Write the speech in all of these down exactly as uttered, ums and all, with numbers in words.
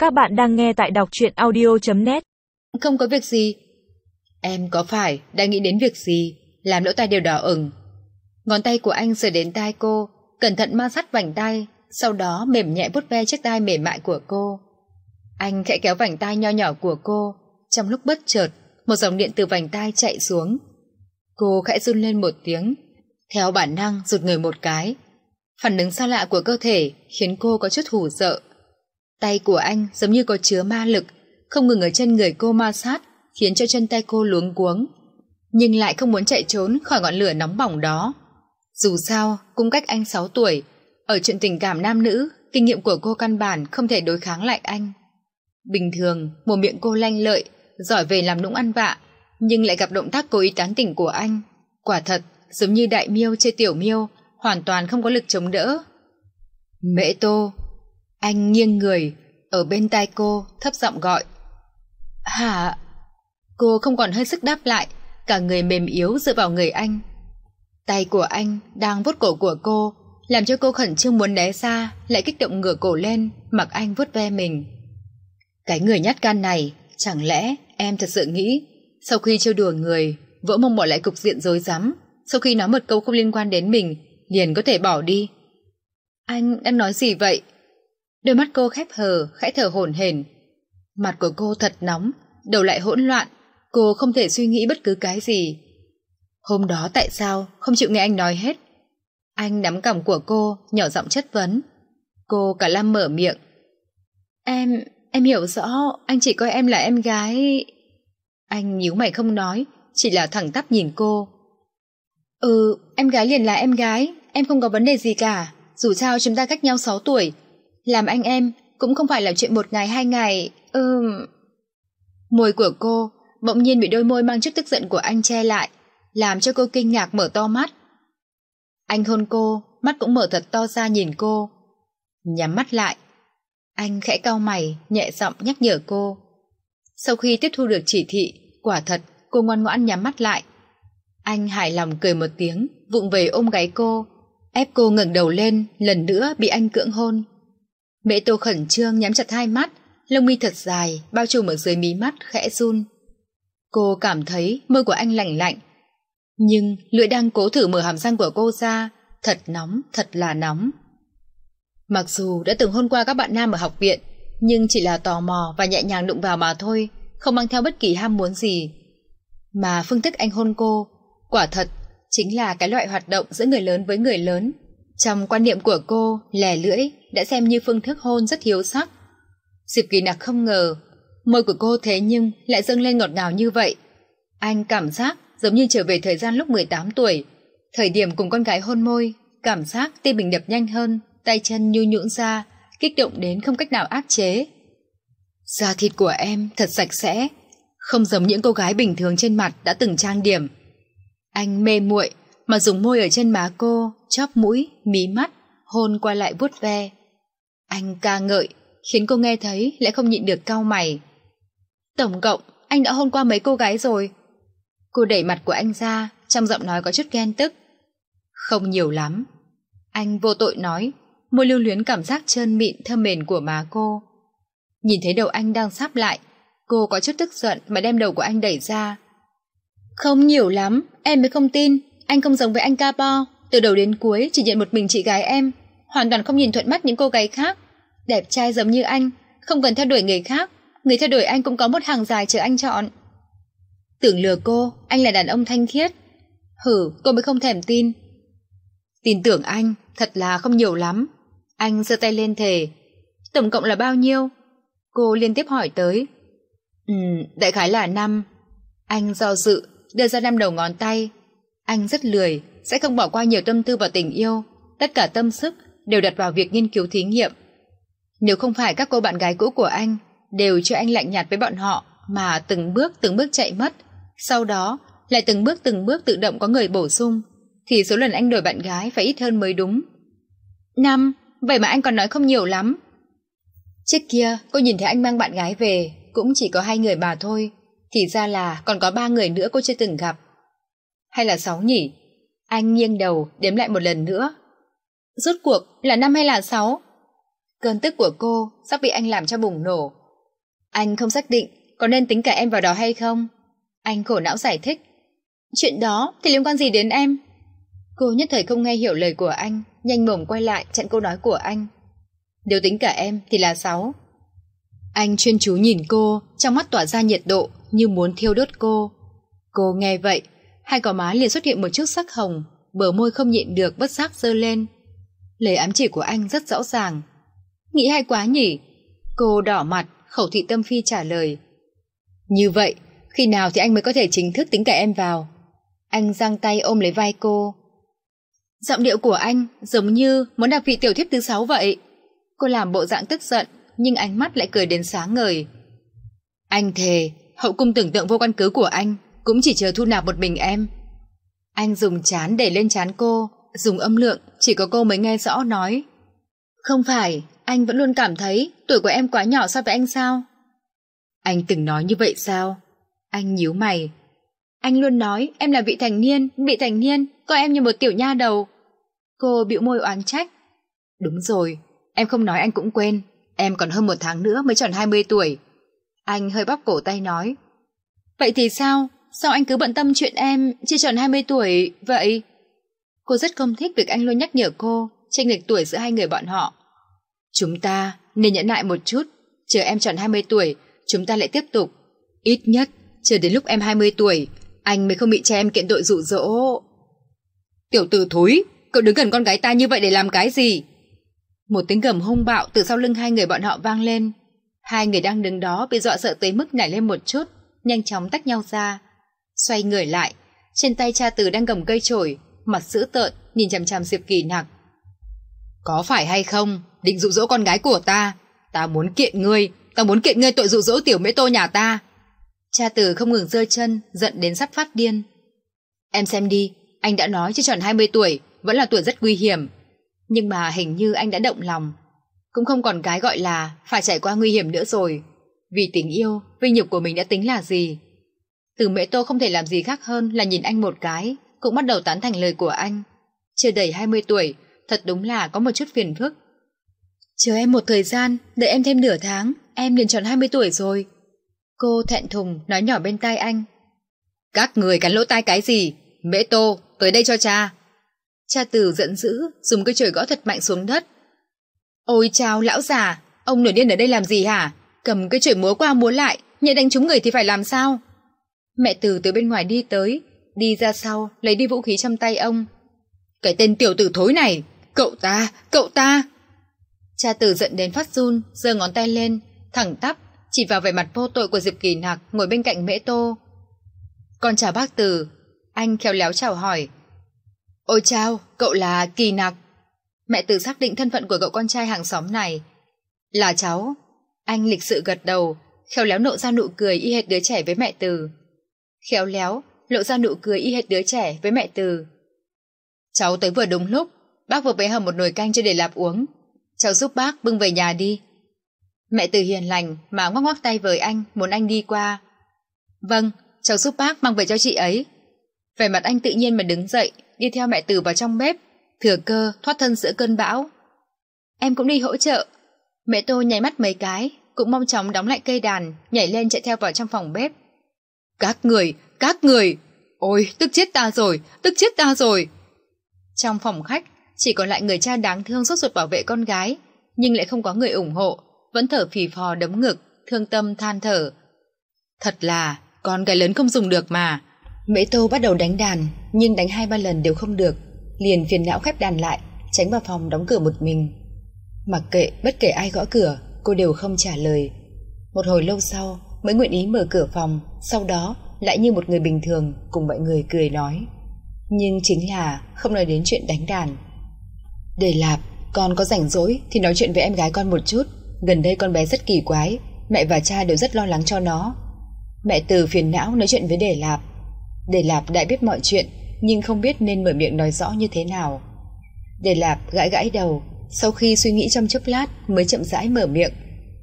Các bạn đang nghe tại đọc truyện audio chấm net. Không có việc gì. Em có phải đang nghĩ đến việc gì làm lỗ tai đều đỏ ửng? Ngón tay của anh sờ đến tai cô, cẩn thận ma sát vành tai, sau đó mềm nhẹ vuốt ve chiếc tai mềm mại của cô. Anh khẽ kéo vành tai nho nhỏ của cô, trong lúc bất chợt một dòng điện từ vành tai chạy xuống. Cô khẽ run lên một tiếng, theo bản năng rụt người một cái. Phản ứng xa lạ của cơ thể khiến cô có chút hù sợ. Tay của anh giống như có chứa ma lực, không ngừng ở chân người cô ma sát, khiến cho chân tay cô luống cuống, nhưng lại không muốn chạy trốn khỏi ngọn lửa nóng bỏng đó. Dù sao cũng cách anh sáu tuổi, ở chuyện tình cảm nam nữ, kinh nghiệm của cô căn bản không thể đối kháng lại anh. Bình thường một miệng cô lanh lợi, giỏi về làm nũng ăn vạ, nhưng lại gặp động tác cố ý tán tỉnh của anh, quả thật giống như đại miêu chơi tiểu miêu, hoàn toàn không có lực chống đỡ. Mễ Tô. Anh nghiêng người, ở bên tai cô thấp giọng gọi. Hả? Cô không còn hơi sức đáp lại, cả người mềm yếu dựa vào người anh. Tay của anh đang vuốt cổ của cô, làm cho cô khẩn trương muốn né ra, lại kích động ngửa cổ lên, mặc anh vuốt ve mình. Cái người nhát gan này, chẳng lẽ em thật sự nghĩ sau khi trêu đùa người, vỡ mông bỏ lại cục diện rối rắm, sau khi nói một câu không liên quan đến mình liền có thể bỏ đi? Anh đang nói gì vậy? Đôi mắt cô khép hờ, khẽ thở hổn hển. Mặt của cô thật nóng, đầu lại hỗn loạn, cô không thể suy nghĩ bất cứ cái gì. Hôm đó tại sao không chịu nghe anh nói hết? Anh nắm cằm của cô, nhỏ giọng chất vấn. Cô cả lăm mở miệng. Em, em hiểu rõ, anh chỉ coi em là em gái. Anh nhíu mày không nói, chỉ là thẳng tắp nhìn cô. Ừ, em gái liền là em gái, em không có vấn đề gì cả, dù sao chúng ta cách nhau sáu tuổi. Làm anh em cũng không phải là chuyện một ngày hai ngày. Ừm... Môi của cô bỗng nhiên bị đôi môi mang chút tức giận của anh che lại, làm cho cô kinh ngạc mở to mắt. Anh hôn cô, mắt cũng mở thật to ra nhìn cô. Nhắm mắt lại. Anh khẽ cau mày, nhẹ giọng nhắc nhở cô. Sau khi tiếp thu được chỉ thị, quả thật cô ngoan ngoãn nhắm mắt lại. Anh hài lòng cười một tiếng, vụng về ôm gáy cô, ép cô ngẩng đầu lên, lần nữa bị anh cưỡng hôn. Mễ Tô khẩn trương nhắm chặt hai mắt, lông mi thật dài bao trùm ở dưới mí mắt khẽ run. Cô cảm thấy môi của anh lạnh lạnh, nhưng lưỡi đang cố thử mở hàm răng của cô ra, thật nóng, thật là nóng. Mặc dù đã từng hôn qua các bạn nam ở học viện, nhưng chỉ là tò mò và nhẹ nhàng đụng vào mà thôi, không mang theo bất kỳ ham muốn gì. Mà phương thức anh hôn cô, quả thật chính là cái loại hoạt động giữa người lớn với người lớn. Trong quan niệm của cô, lè lưỡi đã xem như phương thức hôn rất hiếu sắc. Diệp Kỳ Nặc không ngờ môi của cô thế nhưng lại dâng lên ngọt ngào như vậy. Anh cảm giác giống như trở về thời gian lúc mười tám tuổi, thời điểm cùng con gái hôn môi, cảm giác tim mình đập nhanh hơn, tay chân nhu nhũn ra, kích động đến không cách nào áp chế. Da thịt của em thật sạch sẽ, không giống những cô gái bình thường trên mặt đã từng trang điểm. Anh mê muội mà dùng môi ở trên má cô, chóp mũi, mí mắt, hôn qua lại vuốt ve. Anh ca ngợi, khiến cô nghe thấy lại không nhịn được cau mày. Tổng cộng, anh đã hôn qua mấy cô gái rồi? Cô đẩy mặt của anh ra, trong giọng nói có chút ghen tức. Không nhiều lắm. Anh vô tội nói, môi lưu luyến cảm giác trơn mịn thơm mềm của má cô. Nhìn thấy đầu anh đang sáp lại, cô có chút tức giận mà đem đầu của anh đẩy ra. Không nhiều lắm, em mới không tin. Anh không giống với anh Capo, từ đầu đến cuối chỉ nhận một mình chị gái em, hoàn toàn không nhìn thuận mắt những cô gái khác. Đẹp trai giống như anh, không cần theo đuổi người khác, người theo đuổi anh cũng có một hàng dài chờ anh chọn. Tưởng lừa cô, anh là đàn ông thanh khiết. Hử, cô mới không thèm tin. Tin tưởng anh, thật là không nhiều lắm. Anh giơ tay lên thề. Tổng cộng là bao nhiêu? Cô liên tiếp hỏi tới. Ừ, đại khái là năm. Anh do dự, đưa ra năm đầu ngón tay. Anh rất lười, sẽ không bỏ qua nhiều tâm tư vào tình yêu, tất cả tâm sức đều đặt vào việc nghiên cứu thí nghiệm. Nếu không phải các cô bạn gái cũ của anh đều cho anh lạnh nhạt với bọn họ mà từng bước từng bước chạy mất, sau đó lại từng bước từng bước tự động có người bổ sung, thì số lần anh đổi bạn gái phải ít hơn mới đúng. Năm, vậy mà anh còn nói không nhiều lắm. Trước kia cô nhìn thấy anh mang bạn gái về cũng chỉ có hai người mà thôi, thì ra là còn có ba người nữa cô chưa từng gặp. Hay là sáu nhỉ? Anh nghiêng đầu đếm lại một lần nữa. Rốt cuộc là năm hay là sáu? Cơn tức của cô sắp bị anh làm cho bùng nổ. Anh không xác định có nên tính cả em vào đó hay không. Anh khổ não giải thích. Chuyện đó thì liên quan gì đến em? Cô nhất thời không nghe hiểu lời của anh, nhanh mồm quay lại chặn câu nói của anh. Nếu tính cả em thì là sáu. Anh chuyên chú nhìn cô, trong mắt tỏa ra nhiệt độ như muốn thiêu đốt cô. Cô nghe vậy, hai gò má liền xuất hiện một chút sắc hồng, bờ môi không nhịn được bất giác giơ lên. Lời ám chỉ của anh rất rõ ràng. Nghĩ hay quá nhỉ? Cô đỏ mặt, khẩu thị tâm phi trả lời. Như vậy, khi nào thì anh mới có thể chính thức tính cả em vào? Anh giang tay ôm lấy vai cô. Giọng điệu của anh giống như muốn đạp vị tiểu thiếp thứ sáu vậy. Cô làm bộ dạng tức giận, nhưng ánh mắt lại cười đến sáng ngời. Anh thề, hậu cung tưởng tượng vô căn cứ của anh cũng chỉ chờ thu nạp một mình em. Anh dùng trán để lên trán cô, dùng âm lượng chỉ có cô mới nghe rõ nói. Không phải, anh vẫn luôn cảm thấy tuổi của em quá nhỏ so với anh sao? Anh từng nói như vậy sao? Anh nhíu mày. Anh luôn nói em là vị thành niên, vị thành niên, coi em như một tiểu nha đầu. Cô bĩu môi oán trách. Đúng rồi, em không nói anh cũng quên, em còn hơn một tháng nữa mới tròn hai mươi tuổi. Anh hơi bóp cổ tay nói. Vậy thì sao? Sao anh cứ bận tâm chuyện em chưa tròn hai mươi tuổi vậy? Cô rất không thích việc anh luôn nhắc nhở cô chênh lệch tuổi giữa hai người bọn họ. Chúng ta nên nhẫn nại một chút, chờ em tròn hai mươi tuổi, chúng ta lại tiếp tục. Ít nhất, chờ đến lúc em hai mươi tuổi, anh mới không bị cha em kiện tội dụ dỗ. Tiểu tử thối, cậu đứng gần con gái ta như vậy để làm cái gì? Một tiếng gầm hung bạo từ sau lưng hai người bọn họ vang lên. Hai người đang đứng đó bị dọa sợ tới mức nảy lên một chút, nhanh chóng tách nhau ra. Xoay người lại, trên tay cha Từ đang cầm cây chổi, mặt dữ tợn nhìn chằm chằm Diệp Kỳ Nặc. Có phải hay không, định dụ dỗ con gái của ta? Ta muốn kiện ngươi, ta muốn kiện ngươi tội dụ dỗ tiểu Mễ Tô nhà ta. Cha Từ không ngừng giơ chân, giận đến sắp phát điên. Em xem đi, anh đã nói chưa tròn hai mươi tuổi, vẫn là tuổi rất nguy hiểm. Nhưng mà hình như anh đã động lòng. Cũng không còn cái gọi là phải trải qua nguy hiểm nữa rồi. Vì tình yêu, vinh nhục của mình đã tính là gì? Từ Mễ Tô không thể làm gì khác hơn là nhìn anh một cái, cũng bắt đầu tán thành lời của anh. Chưa đầy hai mươi tuổi, thật đúng là có một chút phiền phức. Chờ em một thời gian, đợi em thêm nửa tháng, em liền tròn hai mươi tuổi rồi. Cô thẹn thùng nói nhỏ bên tai anh. Các người cắn lỗ tai cái gì? Mễ Tô, tới đây cho cha. Cha Từ giận dữ, dùng cái chổi gõ thật mạnh xuống đất. Ôi chao lão già, ông nổi điên ở đây làm gì hả? Cầm cái chổi múa qua múa lại, nhẹ đánh trúng người thì phải làm sao? Mẹ Từ từ bên ngoài đi tới, đi ra sau, lấy đi vũ khí trong tay ông. Cái tên tiểu tử thối này, cậu ta, cậu ta. Cha Từ giận đến phát run, giơ ngón tay lên, thẳng tắp, chỉ vào vẻ mặt vô tội của Diệp Kỳ Nặc ngồi bên cạnh Mễ Tô. Con chào bác Từ. Anh khéo léo chào hỏi. Ôi chao, cậu là Kỳ Nặc. Mẹ Từ xác định thân phận của cậu con trai hàng xóm này. Là cháu. Anh lịch sự gật đầu, khéo léo lộ ra nụ cười y hệt đứa trẻ với mẹ Từ. Khéo léo lộ ra nụ cười y hệt đứa trẻ với mẹ Từ. Cháu tới vừa đúng lúc, bác vừa mới hầm một nồi canh cho để Lạp uống. Cháu giúp bác bưng về nhà đi. Mẹ Từ hiền lành mà ngoắc ngoắc tay với anh, muốn anh đi qua. Vâng, cháu giúp bác mang về cho chị ấy. Vẻ mặt anh tự nhiên mà đứng dậy, đi theo mẹ Từ vào trong bếp, thừa cơ thoát thân giữa cơn bão. Em cũng đi hỗ trợ. Mẹ Tô nháy mắt mấy cái, cũng mau chóng đóng lại cây đàn, nhảy lên chạy theo vào trong phòng bếp. Các người, các người, ôi tức chết ta rồi, tức chết ta rồi. Trong phòng khách chỉ còn lại người cha đáng thương sốt ruột bảo vệ con gái, nhưng lại không có người ủng hộ, vẫn thở phì phò đấm ngực, thương tâm than thở. Thật là con gái lớn không dùng được mà. Mễ Tô bắt đầu đánh đàn, nhưng đánh hai ba lần đều không được, liền phiền não khép đàn lại, tránh vào phòng đóng cửa một mình. Mặc kệ bất kể ai gõ cửa, cô đều không trả lời. Một hồi lâu sau mới nguyện ý mở cửa phòng, sau đó lại như một người bình thường cùng mọi người cười nói. Nhưng chính là không nói đến chuyện đánh đàn. Để Lạp, con có rảnh rỗi thì nói chuyện với em gái con một chút. Gần đây con bé rất kỳ quái, mẹ và cha đều rất lo lắng cho nó. Mẹ Từ phiền não nói chuyện với Để Lạp. Để Lạp đã biết mọi chuyện, nhưng không biết nên mở miệng nói rõ như thế nào. Để Lạp gãi gãi đầu, sau khi suy nghĩ trong chốc lát mới chậm rãi mở miệng.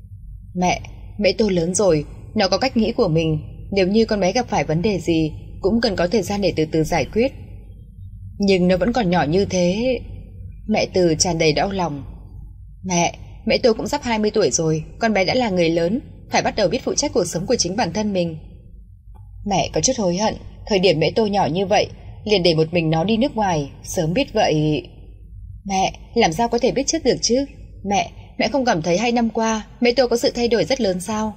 Mẹ, Mễ Tô lớn rồi, nó có cách nghĩ của mình. Nếu như con bé gặp phải vấn đề gì, cũng cần có thời gian để từ từ giải quyết. Nhưng nó vẫn còn nhỏ như thế. Mẹ Từ tràn đầy đau lòng. Mẹ, Mẹ tôi cũng sắp hai mươi tuổi rồi, con bé đã là người lớn, phải bắt đầu biết phụ trách cuộc sống của chính bản thân mình. Mẹ có chút hối hận, thời điểm mẹ tôi nhỏ như vậy, liền để một mình nó đi nước ngoài, sớm biết vậy. Mẹ, làm sao có thể biết trước được chứ? Mẹ, mẹ không cảm thấy hai năm qua mẹ tôi có sự thay đổi rất lớn sao?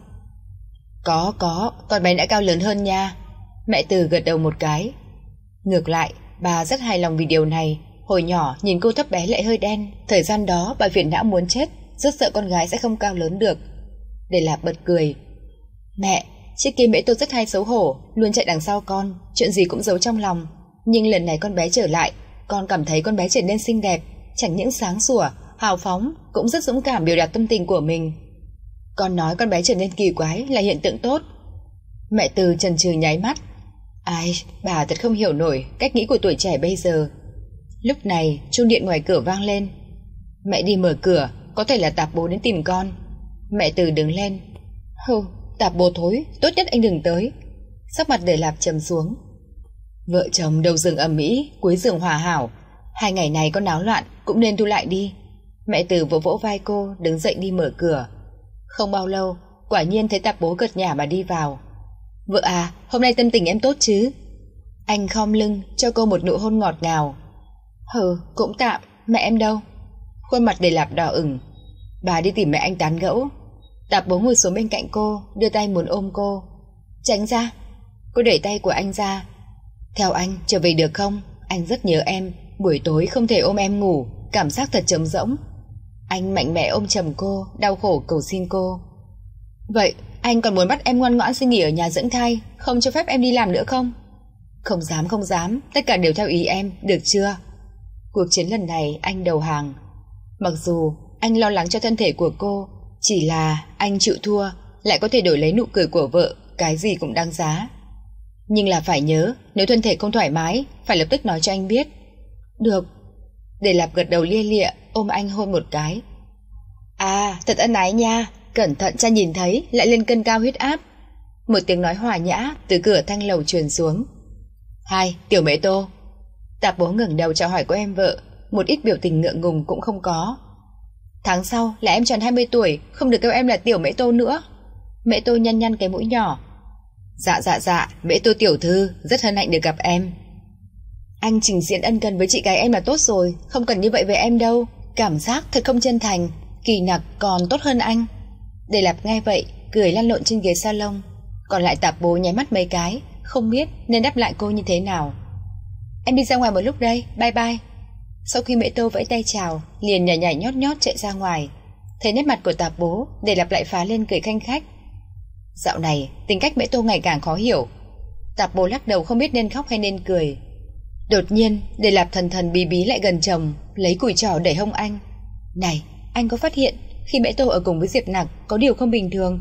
Có, có, con bé đã cao lớn hơn nha. Mẹ Từ gật đầu một cái. Ngược lại, bà rất hài lòng vì điều này. Hồi nhỏ nhìn cô thấp bé lại hơi đen, thời gian đó bà phiền não muốn chết, rất sợ con gái sẽ không cao lớn được. Để Lạp bật cười. Mẹ, trước kia mẹ tôi rất hay xấu hổ, luôn chạy đằng sau con, chuyện gì cũng giấu trong lòng. Nhưng lần này con bé trở lại, con cảm thấy con bé trở nên xinh đẹp, chẳng những sáng sủa, hào phóng, cũng rất dũng cảm biểu đạt tâm tình của mình. Con nói con bé trở nên kỳ quái là hiện tượng tốt. Mẹ Từ chần chừ nháy mắt. Ai, bà thật không hiểu nổi cách nghĩ của tuổi trẻ bây giờ. Lúc này chuông điện ngoài cửa vang lên. Mẹ đi mở cửa, có thể là Tạp Bố đến tìm con. Mẹ Từ đứng lên. Hừ, Tạp Bố thối, tốt nhất anh đừng tới. Sắc mặt Để Lạp trầm xuống. Vợ chồng đầu giường ầm ĩ, cuối giường hòa hảo. Hai ngày này có náo loạn cũng nên thu lại đi. Mẹ Từ vỗ vỗ vai cô, đứng dậy đi mở cửa. Không bao lâu, quả nhiên thấy Tạp Bố cợt nhả mà đi vào. Vợ à, hôm nay tâm tình em tốt chứ? Anh khom lưng cho cô một nụ hôn ngọt ngào. Hừ, cũng tạm, mẹ em đâu? Khuôn mặt Để Lạp đỏ ửng. Bà đi tìm mẹ anh tán gẫu. Tạp Bố ngồi xuống bên cạnh cô, đưa tay muốn ôm cô. Tránh ra. Cô đẩy tay của anh ra. Theo anh, trở về được không? Anh rất nhớ em, buổi tối không thể ôm em ngủ, cảm giác thật trống rỗng. Anh mạnh mẽ ôm chầm cô, đau khổ cầu xin cô. Vậy anh còn muốn bắt em ngoan ngoãn xin nghỉ ở nhà dưỡng thai, không cho phép em đi làm nữa không? Không dám không dám, tất cả đều theo ý em, được chưa? Cuộc chiến lần này anh đầu hàng. Mặc dù anh lo lắng cho thân thể của cô, chỉ là anh chịu thua lại có thể đổi lấy nụ cười của vợ, cái gì cũng đáng giá. Nhưng là phải nhớ, nếu thân thể không thoải mái, phải lập tức nói cho anh biết. Được. Để Lạp gật đầu lia lịa, ôm anh hôn một cái. À, thật ân ái nha, cẩn thận cha nhìn thấy lại lên cân cao huyết áp. Một tiếng nói hòa nhã từ cửa thang lầu truyền xuống. Hai, Tiểu Mễ Tô. Tạp Bố ngẩng đầu chào hỏi cô em vợ, một ít biểu tình ngượng ngùng cũng không có. Tháng sau là em tròn hai mươi tuổi, không được kêu em là Tiểu Mễ Tô nữa. Mễ Tô nhăn nhăn cái mũi nhỏ. Dạ dạ dạ, Mễ Tô tiểu thư, rất hân hạnh được gặp em. Anh trình diễn ân cần với chị gái em là tốt rồi, không cần như vậy với em đâu. Cảm giác thật không chân thành, kỳ nặc còn tốt hơn anh. Để Lạp nghe vậy, cười lăn lộn trên ghế salon. Còn lại Tạp Bố nháy mắt mấy cái, không biết nên đáp lại cô như thế nào. Em đi ra ngoài một lúc đây, bye bye. Sau khi Mễ Tô vẫy tay chào, liền nhảy nhảy nhót nhót chạy ra ngoài. Thấy nét mặt của Tạp Bố, Để Lạp lại phá lên cười khanh khách. Dạo này tính cách Mễ Tô ngày càng khó hiểu. Tạp Bố lắc đầu không biết nên khóc hay nên cười. Đột nhiên Để Lạp thần thần bí bí lại gần chồng, lấy củi trỏ đẩy hông anh. Này, anh có phát hiện khi Mễ Tô ở cùng với Diệp Nặc có điều không bình thường?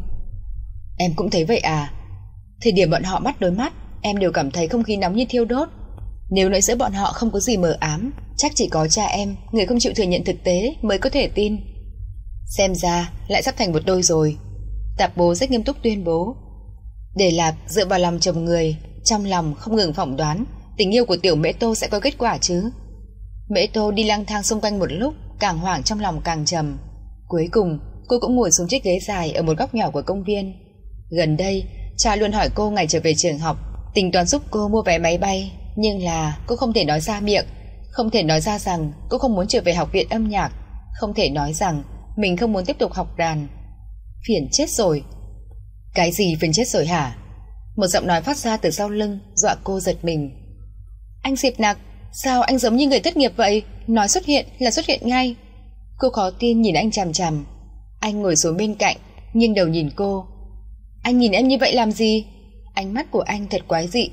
Em cũng thấy vậy à? Thời điểm bọn họ mắt đối mắt, em đều cảm thấy không khí nóng như thiêu đốt. Nếu nói giữa bọn họ không có gì mờ ám, chắc chỉ có cha em, người không chịu thừa nhận thực tế, mới có thể tin. Xem ra lại sắp thành một đôi rồi. Tạp Bố rất nghiêm túc tuyên bố. Để Lạp dựa vào lòng chồng người, trong lòng không ngừng phỏng đoán tình yêu của Tiểu Mễ Tô sẽ có kết quả chứ. Mễ Tô đi lang thang xung quanh một lúc, càng hoảng trong lòng càng trầm. Cuối cùng cô cũng ngồi xuống chiếc ghế dài ở một góc nhỏ của công viên. Gần đây cha luôn hỏi cô ngày trở về trường học, tính toán giúp cô mua vé máy bay, nhưng là cô không thể nói ra miệng. Không thể nói ra rằng cô không muốn trở về học viện âm nhạc, không thể nói rằng mình không muốn tiếp tục học đàn. Phiền chết rồi. Cái gì phiền chết rồi hả? Một giọng nói phát ra từ sau lưng, dọa cô giật mình. Anh Diệp Nặc, sao anh giống như người thất nghiệp vậy? Nói xuất hiện là xuất hiện ngay. Cô khó tin nhìn anh chằm chằm. Anh ngồi xuống bên cạnh, nghiêng đầu nhìn cô. Anh nhìn em như vậy làm gì? Ánh mắt của anh thật quái dị.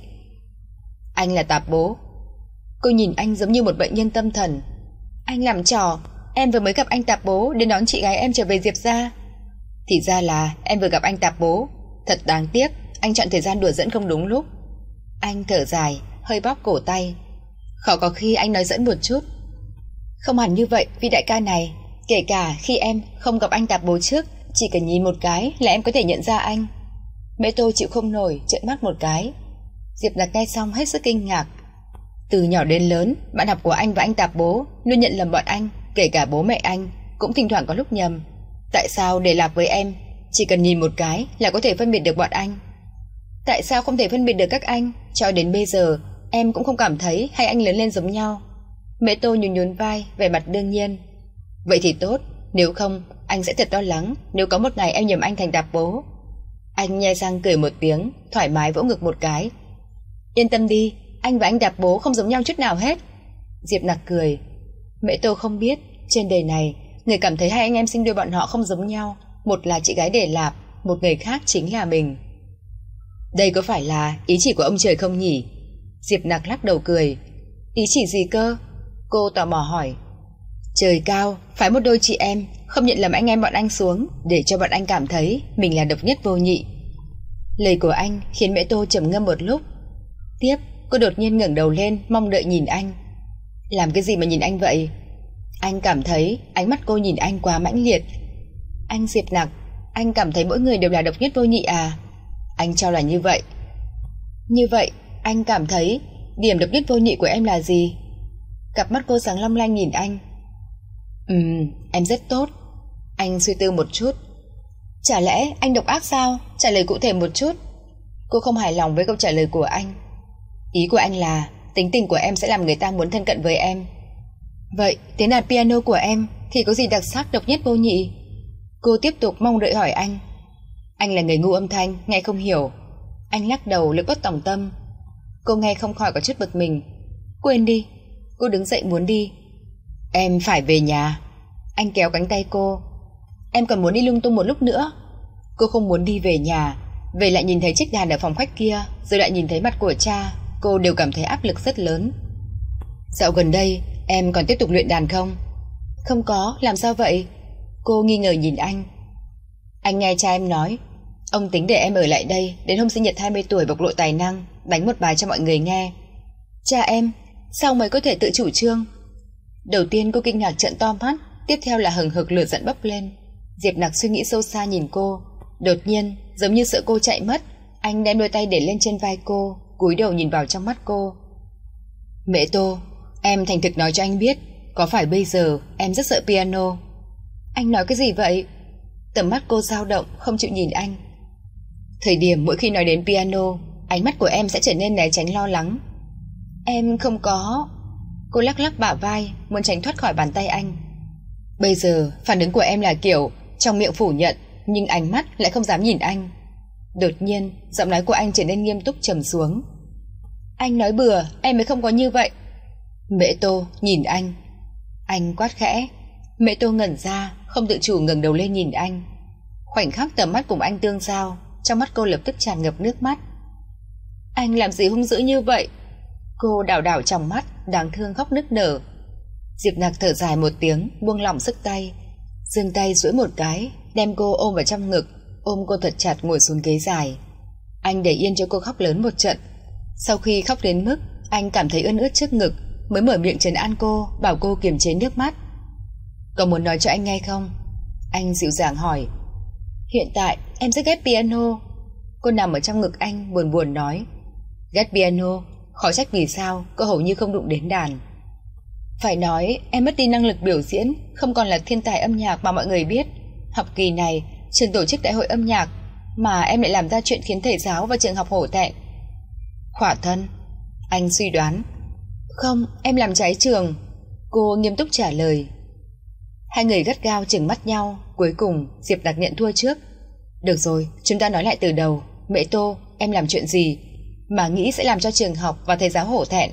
Anh là Tạp Bố. Cô nhìn anh giống như một bệnh nhân tâm thần. Anh làm trò, em vừa mới gặp anh Tạp Bố để đón chị gái em trở về Diệp gia. Thì ra là em vừa gặp anh Tạp Bố. Thật đáng tiếc, anh chọn thời gian đùa dẫn không đúng lúc. Anh thở dài, hơi bóp cổ tay. Khó có khi anh nói dẫn một chút. Không hẳn như vậy vì đại ca này. Kể cả khi em không gặp anh Tạp Bố trước, chỉ cần nhìn một cái là em có thể nhận ra anh. Mễ Tô chịu không nổi, trợn mắt một cái. Diệp Nặc nghe xong hết sức kinh ngạc. Từ nhỏ đến lớn, bạn học của anh và anh Tạp Bố luôn nhận lầm bọn anh, kể cả bố mẹ anh cũng thỉnh thoảng có lúc nhầm. Tại sao để Lạp với em chỉ cần nhìn một cái là có thể phân biệt được bọn anh? Tại sao không thể phân biệt được các anh? Cho đến bây giờ em cũng không cảm thấy hai anh lớn lên giống nhau. Mẹ Tô nhún nhún vai, vẻ mặt đương nhiên. Vậy thì tốt, nếu không anh sẽ thật lo lắng nếu có một ngày em nhầm anh thành Đạp bố. Anh nhe răng cười một tiếng, thoải mái vỗ ngực một cái. Yên tâm đi, anh và anh Đạp bố không giống nhau chút nào hết. Diệp Nặc cười. Mẹ Tô không biết trên đời này người cảm thấy hai anh em sinh đôi bọn họ không giống nhau, một là chị gái Để Lạp, một người khác chính là mình. Đây có phải là ý chỉ của ông trời không nhỉ? Diệp Nặc lắc đầu cười. Ý chỉ gì cơ? Cô tò mò hỏi. Trời cao, phái một đôi chị em không nhận lầm anh em bọn anh xuống, để cho bọn anh cảm thấy mình là độc nhất vô nhị. Lời của anh khiến Mẹ Tô trầm ngâm một lúc. Tiếp, cô đột nhiên ngẩng đầu lên, mong đợi nhìn anh. Làm cái gì mà nhìn anh vậy? Anh cảm thấy ánh mắt cô nhìn anh quá mãnh liệt. Anh Diệp Nặc, anh cảm thấy mỗi người đều là độc nhất vô nhị à? Anh cho là như vậy. Như vậy, anh cảm thấy điểm độc nhất vô nhị của em là gì? Cặp mắt cô sáng long lanh nhìn anh. Ừm, em rất tốt. Anh suy tư một chút. Chả lẽ anh độc ác sao? Trả lời cụ thể một chút. Cô không hài lòng với câu trả lời của anh. Ý của anh là tính tình của em sẽ làm người ta muốn thân cận với em. Vậy tiếng đàn piano của em thì có gì đặc sắc độc nhất vô nhị? Cô tiếp tục mong đợi hỏi anh. Anh là người ngu âm thanh, nghe không hiểu. Anh lắc đầu lực bất tòng tâm. Cô nghe không khỏi có chút bực mình. Quên đi. Cô đứng dậy muốn đi. Em phải về nhà. Anh kéo cánh tay cô. Em còn muốn đi lung tung một lúc nữa. Cô không muốn đi về nhà, về lại nhìn thấy chiếc đàn ở phòng khách kia, rồi lại nhìn thấy mặt của cha. Cô đều cảm thấy áp lực rất lớn. Dạo gần đây em còn tiếp tục luyện đàn không? Không có, làm sao vậy? Cô nghi ngờ nhìn anh. Anh nghe cha em nói ông tính để em ở lại đây đến hôm sinh nhật hai mươi tuổi bộc lộ tài năng, đánh một bài cho mọi người nghe. Cha em, sao mới có thể tự chủ trương? Đầu tiên cô kinh ngạc trợn to mắt, tiếp theo là hừng hực lửa giận bốc lên. Diệp Nặc suy nghĩ sâu xa nhìn cô. Đột nhiên, giống như sợ cô chạy mất, anh đem đôi tay để lên trên vai cô, cúi đầu nhìn vào trong mắt cô. Mẹ Tô, em thành thực nói cho anh biết, có phải bây giờ em rất sợ piano? Anh nói cái gì vậy? Tầm mắt cô dao động, không chịu nhìn anh. Thời điểm mỗi khi nói đến piano, ánh mắt của em sẽ trở nên né tránh lo lắng. Em không có. Cô lắc lắc bả vai, muốn tránh thoát khỏi bàn tay anh. Bây giờ phản ứng của em là kiểu trong miệng phủ nhận, nhưng ánh mắt lại không dám nhìn anh. Đột nhiên giọng nói của anh trở nên nghiêm túc trầm xuống. Anh nói bừa, em mới không có như vậy. Mẹ Tô nhìn anh. Anh quát khẽ. Mẹ Tô ngẩn ra, không tự chủ ngẩng đầu lên nhìn anh. Khoảnh khắc tầm mắt cùng anh tương giao, trong mắt cô lập tức tràn ngập nước mắt. Anh làm gì hung dữ như vậy? Cô đảo đảo trong mắt, đáng thương khóc nức nở. Diệp Nặc thở dài một tiếng, buông lỏng sức tay, giương tay duỗi một cái, đem cô ôm vào trong ngực, ôm cô thật chặt ngồi xuống ghế dài. Anh để yên cho cô khóc lớn một trận. Sau khi khóc đến mức anh cảm thấy ươn ướt trước ngực, mới mở miệng trấn an cô, bảo cô kiềm chế nước mắt. Có muốn nói cho anh nghe không? Anh dịu dàng hỏi. Hiện tại em rất ghét piano. Cô nằm ở trong ngực anh buồn buồn nói. Ghét piano? Khó trách vì sao cô hầu như không đụng đến đàn. Phải nói em mất đi năng lực biểu diễn, không còn là thiên tài âm nhạc mà mọi người biết. Học kỳ này trường tổ chức đại hội âm nhạc, mà em lại làm ra chuyện khiến thầy giáo và trường học hổ thẹn. Khỏa thân? Anh suy đoán. Không, em làm trái trường. Cô nghiêm túc trả lời. Hai người gắt gao chừng mắt nhau. Cuối cùng Diệp Nặc nhận thua trước. Được rồi, chúng ta nói lại từ đầu. Mẹ Tô, em làm chuyện gì mà nghĩ sẽ làm cho trường học và thầy giáo hổ thẹn?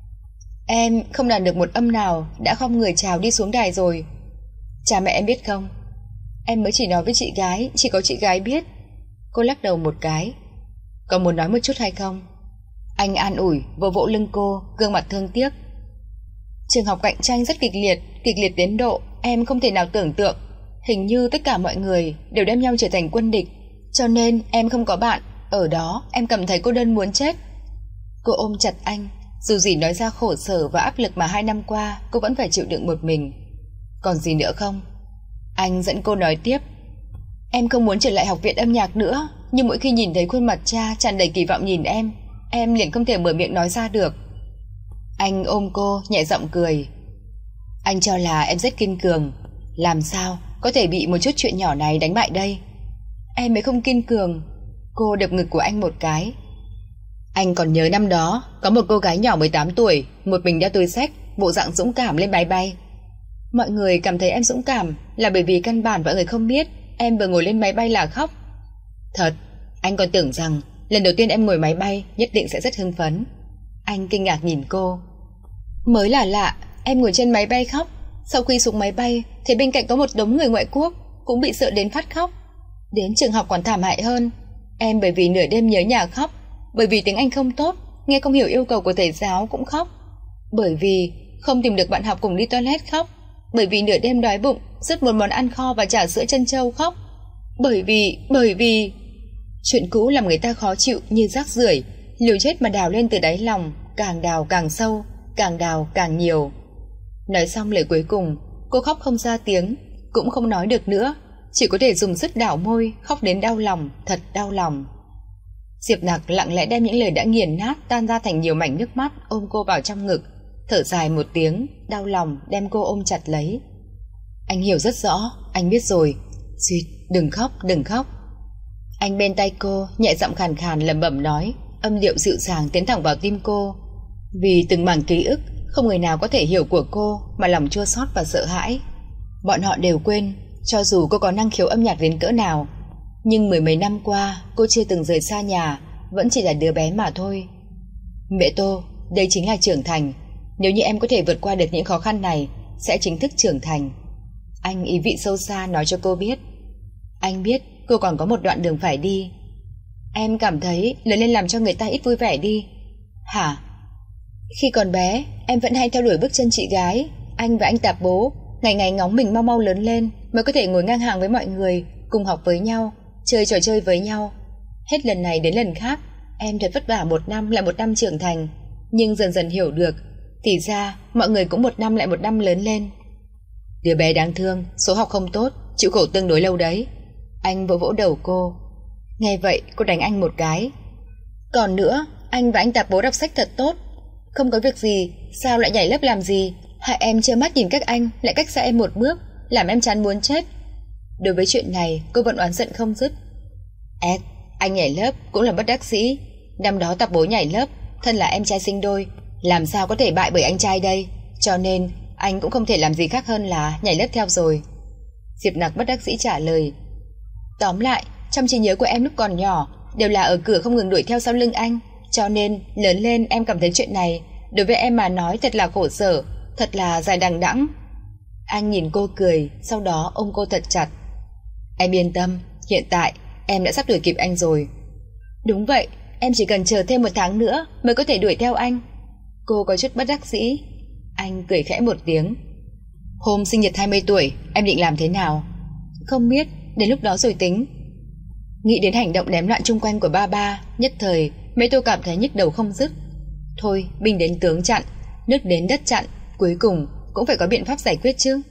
Em không đàn được một âm nào đã khom người chào đi xuống đài rồi. Cha mẹ em biết không? Em mới chỉ nói với chị gái, chỉ có chị gái biết. Cô lắc đầu một cái. Có muốn nói một chút hay không? Anh an ủi, vỗ vỗ lưng cô, gương mặt thương tiếc. Trường học cạnh tranh rất kịch liệt, kịch liệt đến độ em không thể nào tưởng tượng. Hình như tất cả mọi người đều đem nhau trở thành quân địch, cho nên em không có bạn. Ở đó em cảm thấy cô đơn muốn chết. Cô ôm chặt anh, dù gì nói ra khổ sở và áp lực mà hai năm qua cô vẫn phải chịu đựng một mình. Còn gì nữa không? Anh dẫn cô nói tiếp. Em không muốn trở lại học viện âm nhạc nữa, nhưng mỗi khi nhìn thấy khuôn mặt cha tràn đầy kỳ vọng nhìn em, em liền không thể mở miệng nói ra được. Anh ôm cô nhẹ giọng cười. Anh cho là em rất kiên cường. Làm sao có thể bị một chút chuyện nhỏ này đánh bại đây? Em mới không kiên cường. Cô đập ngực của anh một cái. Anh còn nhớ năm đó có một cô gái nhỏ mười tám tuổi, một mình đeo túi xách, bộ dạng dũng cảm lên máy bay. Mọi người cảm thấy em dũng cảm là bởi vì căn bản mọi người không biết em vừa ngồi lên máy bay là khóc. Thật, anh còn tưởng rằng lần đầu tiên em ngồi máy bay nhất định sẽ rất hưng phấn. Anh kinh ngạc nhìn cô. Mới là lạ, em ngồi trên máy bay khóc. Sau khi xuống máy bay thì bên cạnh có một đống người ngoại quốc cũng bị sợ đến phát khóc. Đến trường học còn thảm hại hơn. Em bởi vì nửa đêm nhớ nhà khóc, bởi vì tiếng Anh không tốt, nghe không hiểu yêu cầu của thầy giáo cũng khóc, bởi vì không tìm được bạn học cùng đi toilet khóc, bởi vì nửa đêm đói bụng rất một món ăn kho và trà sữa trân châu khóc, bởi vì bởi vì chuyện cũ làm người ta khó chịu như rác rưởi, liều chết mà đào lên từ đáy lòng, càng đào càng sâu, càng đào càng nhiều. Nói xong lời cuối cùng, cô khóc không ra tiếng, cũng không nói được nữa, chỉ có thể dùng sức đảo môi, khóc đến đau lòng, thật đau lòng. Diệp Nặc lặng lẽ đem những lời đã nghiền nát tan ra thành nhiều mảnh nước mắt, ôm cô vào trong ngực, thở dài một tiếng, đau lòng đem cô ôm chặt lấy. Anh hiểu rất rõ, anh biết rồi. Duyệt, đừng khóc, đừng khóc. Anh bên tay cô, nhẹ giọng khàn khàn lẩm bẩm nói, âm điệu dịu dàng tiến thẳng vào tim cô. Vì từng mảng ký ức, không người nào có thể hiểu của cô mà lòng chua xót và sợ hãi. Bọn họ đều quên, cho dù cô có năng khiếu âm nhạc đến cỡ nào, nhưng mười mấy năm qua cô chưa từng rời xa nhà, vẫn chỉ là đứa bé mà thôi. Mẹ Tô, đây chính là trưởng thành. Nếu như em có thể vượt qua được những khó khăn này, sẽ chính thức trưởng thành. Anh ý vị sâu xa nói cho cô biết. Anh biết cô còn có một đoạn đường phải đi. Em cảm thấy lớn lên làm cho người ta ít vui vẻ đi. Hả? Khi còn bé, em vẫn hay theo đuổi bước chân chị gái. Anh và anh tạp bố ngày ngày ngóng mình mau mau lớn lên mới có thể ngồi ngang hàng với mọi người, cùng học với nhau, chơi trò chơi với nhau. Hết lần này đến lần khác, em thật vất vả một năm lại một năm trưởng thành, nhưng dần dần hiểu được, thì ra mọi người cũng một năm lại một năm lớn lên. Đứa bé đáng thương, số học không tốt, chịu khổ tương đối lâu đấy. Anh vỗ vỗ đầu cô. Nghe vậy cô đánh anh một cái. Còn nữa, anh và anh tạp bố đọc sách thật tốt. Không có việc gì, sao lại nhảy lớp làm gì? Hại em trơ mắt nhìn các anh lại cách xa em một bước, làm em chán muốn chết. Đối với chuyện này cô vẫn oán giận không dứt. Ed, anh nhảy lớp cũng là bất đắc dĩ. Năm đó tạp bố nhảy lớp, thân là em trai sinh đôi, làm sao có thể bại bởi anh trai đây. Cho nên anh cũng không thể làm gì khác hơn là nhảy lớp theo rồi. Diệp Nặc bất đắc dĩ trả lời. Tóm lại, trong trí nhớ của em lúc còn nhỏ đều là ở cửa không ngừng đuổi theo sau lưng anh, cho nên lớn lên em cảm thấy chuyện này đối với em mà nói thật là khổ sở, thật là dài đằng đẵng. Anh nhìn cô cười, sau đó ôm cô thật chặt. Em yên tâm, hiện tại em đã sắp đuổi kịp anh rồi. Đúng vậy, em chỉ cần chờ thêm một tháng nữa mới có thể đuổi theo anh. Cô có chút bất đắc dĩ. Anh cười khẽ một tiếng. Hôm sinh nhật hai mươi tuổi em định làm thế nào? Không biết, đến lúc đó rồi tính. Nghĩ đến hành động ném loạn chung quanh của ba ba, nhất thời mấy Tô cảm thấy nhức đầu không dứt. Thôi, binh đến tướng chặn, nước đến đất chặn, cuối cùng cũng phải có biện pháp giải quyết chứ.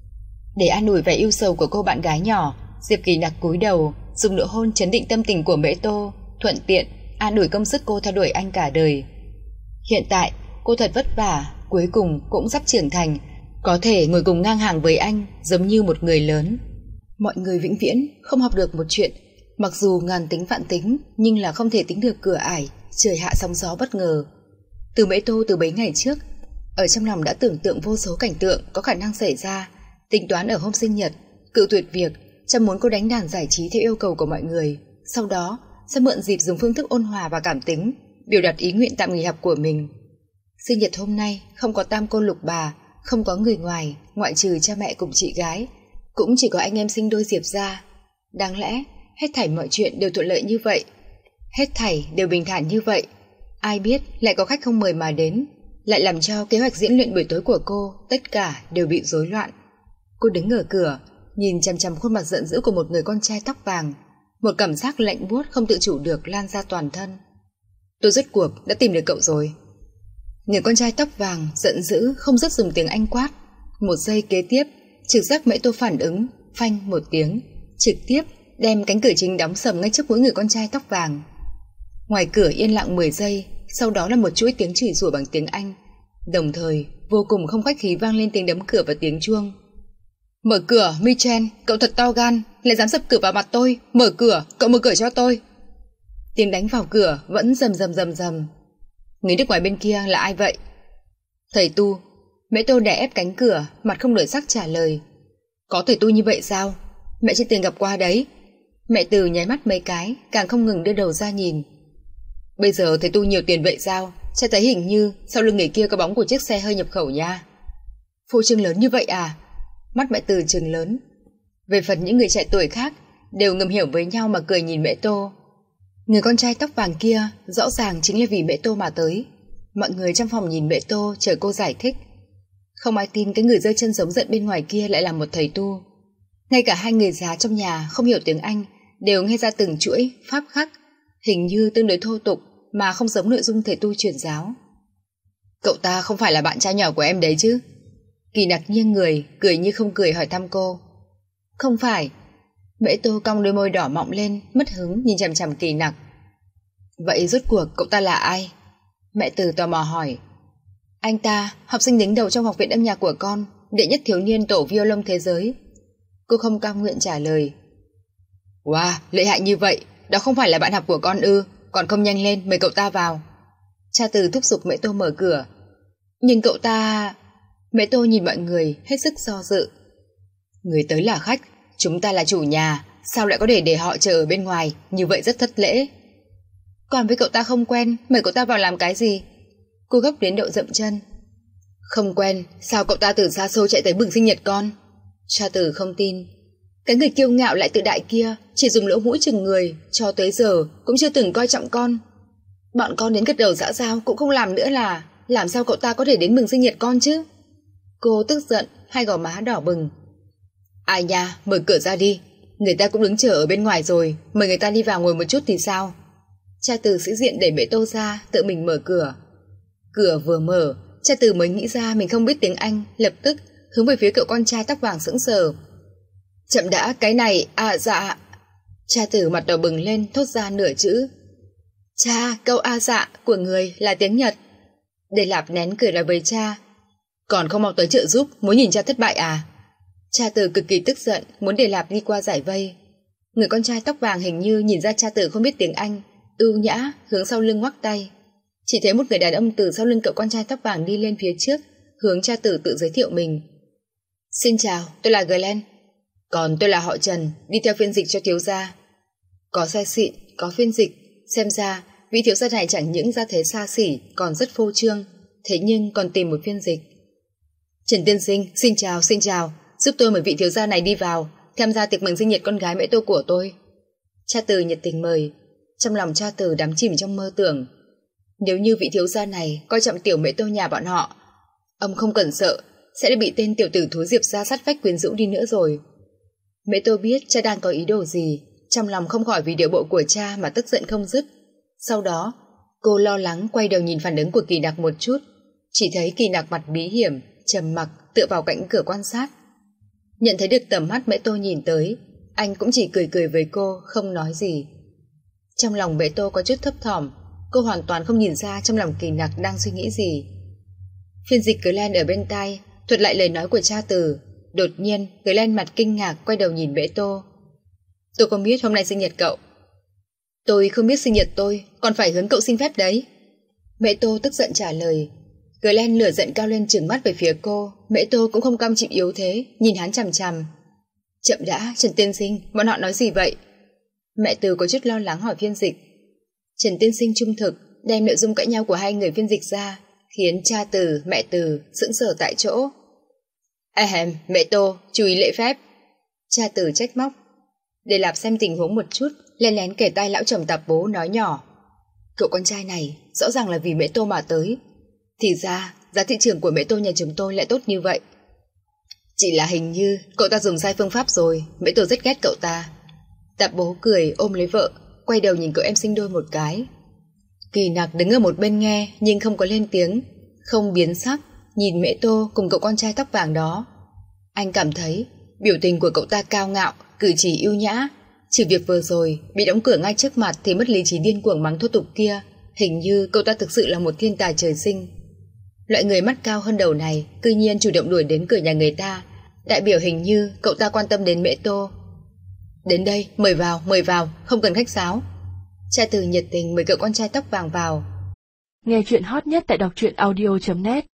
Để an ủi vẻ yêu sầu của cô bạn gái nhỏ, Diệp Kỳ Nặc cúi đầu, dùng nụ hôn chấn định tâm tình của Mễ Tô, thuận tiện an ủi công sức cô theo đuổi anh cả đời. Hiện tại cô thật vất vả, cuối cùng cũng sắp trưởng thành, có thể ngồi cùng ngang hàng với anh, giống như một người lớn. Mọi người vĩnh viễn không học được một chuyện, mặc dù ngàn tính vạn tính, nhưng là không thể tính được cửa ải, trời hạ sóng gió bất ngờ. Từ Mễ Tô từ mấy ngày trước, ở trong lòng đã tưởng tượng vô số cảnh tượng có khả năng xảy ra, tính toán ở hôm sinh nhật, cự tuyệt việc, chăm muốn cô đánh đàn giải trí theo yêu cầu của mọi người, sau đó sẽ mượn dịp dùng phương thức ôn hòa và cảm tính biểu đạt ý nguyện tạm nghỉ học của mình. Sinh nhật hôm nay không có tam cô lục bà, không có người ngoài, ngoại trừ cha mẹ cùng chị gái, cũng chỉ có anh em sinh đôi Diệp gia. Đáng lẽ hết thảy mọi chuyện đều thuận lợi như vậy, hết thảy đều bình thản như vậy, ai biết lại có khách không mời mà đến, lại làm cho kế hoạch diễn luyện buổi tối của cô tất cả đều bị rối loạn. Cô đứng ở cửa, nhìn chằm chằm khuôn mặt giận dữ của một người con trai tóc vàng, một cảm giác lạnh buốt không tự chủ được lan ra toàn thân. Tôi rốt cuộc đã tìm được cậu rồi. Người con trai tóc vàng giận dữ không dứt dùng tiếng Anh quát. Một giây kế tiếp, trực giác Mễ Tô phản ứng, phanh một tiếng, trực tiếp đem cánh cửa chính đóng sầm ngay trước mũi người con trai tóc vàng. Ngoài cửa yên lặng mười giây, sau đó là một chuỗi tiếng chửi rủa bằng tiếng Anh, đồng thời vô cùng không khách khí vang lên tiếng đấm cửa và tiếng chuông. Mở cửa, Michel, cậu thật to gan, lại dám sập cửa vào mặt tôi. Mở cửa, cậu mở cửa cho tôi. Tiếng đánh vào cửa vẫn rầm rầm rầm rầm. Người nước ngoài bên kia là ai vậy? Thầy Tu. Mẹ Tô đè ép cánh cửa, mặt không đổi sắc trả lời. Có thầy Tu như vậy sao? Mẹ chưa từng gặp qua đấy. Mẹ Từ nháy mắt mấy cái, càng không ngừng đưa đầu ra nhìn. Bây giờ thầy Tu nhiều tiền vậy sao? Cha thấy hình như sau lưng người kia có bóng của chiếc xe hơi nhập khẩu nha. Phô trương lớn như vậy à? Mắt mẹ Từ trừng lớn. Về phần những người trẻ tuổi khác đều ngầm hiểu với nhau mà cười nhìn mẹ Tô. Người con trai tóc vàng kia rõ ràng chính là vì mẹ Tô mà tới. Mọi người trong phòng nhìn mẹ Tô chờ cô giải thích. Không ai tin cái người giơ chân giống giận bên ngoài kia lại là một thầy Tu. Ngay cả hai người già trong nhà không hiểu tiếng Anh đều nghe ra từng chuỗi pháp khắc, hình như tương đối thô tục mà không giống nội dung thầy Tu truyền giáo. Cậu ta không phải là bạn trai nhỏ của em đấy chứ? Kỳ Nặc nghiêng người, cười như không cười hỏi thăm cô. Không phải. Mễ Tô cong đôi môi đỏ mọng lên, mất hứng nhìn chằm chằm Kỳ Nặc. Vậy rốt cuộc cậu ta là ai? Mẹ Từ tò mò hỏi. Anh ta, học sinh đứng đầu trong học viện âm nhạc của con, đệ nhất thiếu niên tổ violon thế giới. Cô không cam nguyện trả lời. Wow, lợi hại như vậy, đó không phải là bạn học của con ư? Còn không nhanh lên, mời cậu ta vào. Cha Từ thúc giục Mễ Tô mở cửa. Nhưng cậu ta... Mễ Tô nhìn mọi người hết sức do dự. Người tới là khách, chúng ta là chủ nhà, sao lại có thể để họ chờ ở bên ngoài, như vậy rất thất lễ. Còn với cậu ta không quen, mời cậu ta vào làm cái gì? Cô gấp đến độ dậm chân. Không quen, sao cậu ta từ xa xôi chạy tới mừng sinh nhật con? Cha Từ không tin. Cái người kiêu ngạo lại tự đại kia chỉ dùng lỗ mũi chừng người, cho tới giờ cũng chưa từng coi trọng con. Bọn con đến gật đầu giã giao cũng không làm nữa là làm sao cậu ta có thể đến mừng sinh nhật con chứ? Cô tức giận, hai gò má đỏ bừng. Ai nha, mở cửa ra đi. Người ta cũng đứng chờ ở bên ngoài rồi, mời người ta đi vào ngồi một chút thì sao? Cha Từ sĩ diện đẩy Mễ Tô ra, tự mình mở cửa. Cửa vừa mở, Cha Từ mới nghĩ ra mình không biết tiếng Anh, lập tức hướng về phía cậu con trai tóc vàng sững sờ. Chậm đã, cái này, à dạ. Cha Từ mặt đỏ bừng lên thốt ra nửa chữ. Cha, câu a dạ của người là tiếng Nhật. Để Lạp nén cười nói với cha. Còn không mau tới trợ giúp, muốn nhìn cha thất bại à? Cha Từ cực kỳ tức giận, muốn để Lạp đi qua giải vây. Người con trai tóc vàng hình như nhìn ra Cha Từ không biết tiếng Anh, ưu nhã hướng sau lưng ngoắc tay. Chỉ thấy một người đàn ông từ sau lưng cậu con trai tóc vàng đi lên phía trước, hướng Cha Từ tự giới thiệu mình. Xin chào, tôi là Glenn. Còn tôi là họ Trần, đi theo phiên dịch cho thiếu gia. Có xe xịn, có phiên dịch. Xem ra vị thiếu gia này chẳng những ra thế xa xỉ, còn rất phô trương, thế nhưng còn tìm một phiên dịch. Trần tiên sinh, xin chào, xin chào. Giúp tôi mời vị thiếu gia này đi vào, tham gia tiệc mừng sinh nhật con gái Mễ Tô của tôi. Cha Từ nhiệt tình mời. Trong lòng Cha Từ đắm chìm trong mơ tưởng. Nếu như vị thiếu gia này coi trọng tiểu Mễ Tô nhà bọn họ, ông không cần sợ sẽ bị tên tiểu tử thú Diệp gia sát vách quyến rũ đi nữa rồi. Mễ Tô biết cha đang có ý đồ gì, trong lòng không khỏi vì điệu bộ của cha mà tức giận không dứt. Sau đó cô lo lắng quay đầu nhìn phản ứng của Kỳ Nặc một chút, chỉ thấy Kỳ Nặc mặt bí hiểm, trầm mặc tựa vào cạnh cửa quan sát. Nhận thấy được tầm mắt Mễ Tô nhìn tới, anh cũng chỉ cười cười với cô, không nói gì. Trong lòng Mễ Tô có chút thấp thỏm, cô hoàn toàn không nhìn ra trong lòng Kỳ Nặc đang suy nghĩ gì. Phiên dịch Glenn ở bên tai thuật lại lời nói của Cha Từ. Đột nhiên Glenn mặt kinh ngạc quay đầu nhìn Mễ Tô. Tôi không biết hôm nay sinh nhật cậu. Tôi không biết sinh nhật tôi, còn phải hướng cậu xin phép đấy. Mễ Tô tức giận trả lời. Glenn lửa giận cao lên trừng mắt về phía cô. Mễ Tô cũng không cam chịu yếu thế, nhìn hắn chằm chằm. Chậm đã, Trần tiên sinh, bọn họ nói gì vậy? Mẹ Từ có chút lo lắng hỏi phiên dịch. Trần tiên sinh trung thực đem nội dung cãi nhau của hai người phiên dịch ra, khiến Cha Từ, mẹ Từ sững sờ tại chỗ. Ahem, Mễ Tô, chú ý lễ phép. Cha Từ trách móc. Để Lạp xem tình huống một chút, lén lén kể tai lão chồng tạp bố nói nhỏ. Cậu con trai này rõ ràng là vì Mễ Tô mà tới. Thì ra giá thị trường của Mễ Tô nhà chúng tôi lại tốt như vậy. Chỉ là hình như cậu ta dùng sai phương pháp rồi. Mễ Tô rất ghét cậu ta. Tạp bố cười ôm lấy vợ, quay đầu nhìn cậu em sinh đôi một cái. Kỳ Nặc đứng ở một bên nghe nhưng không có lên tiếng, không biến sắc, nhìn Mễ Tô cùng cậu con trai tóc vàng đó. Anh cảm thấy biểu tình của cậu ta cao ngạo, cử chỉ ưu nhã. Trừ việc vừa rồi bị đóng cửa ngay trước mặt thì mất lý trí điên cuồng mắng thô tục kia, hình như cậu ta thực sự là một thiên tài trời sinh. Loại người mắt cao hơn đầu này cư nhiên chủ động đuổi đến cửa nhà người ta, Đại biểu hình như cậu ta quan tâm đến Mễ Tô. Đến đây, mời vào, mời vào, không cần khách sáo. Cha Từ nhiệt tình mời cậu con trai tóc vàng vào. Nghe chuyện hot nhất tại đọc truyện audio chấm net.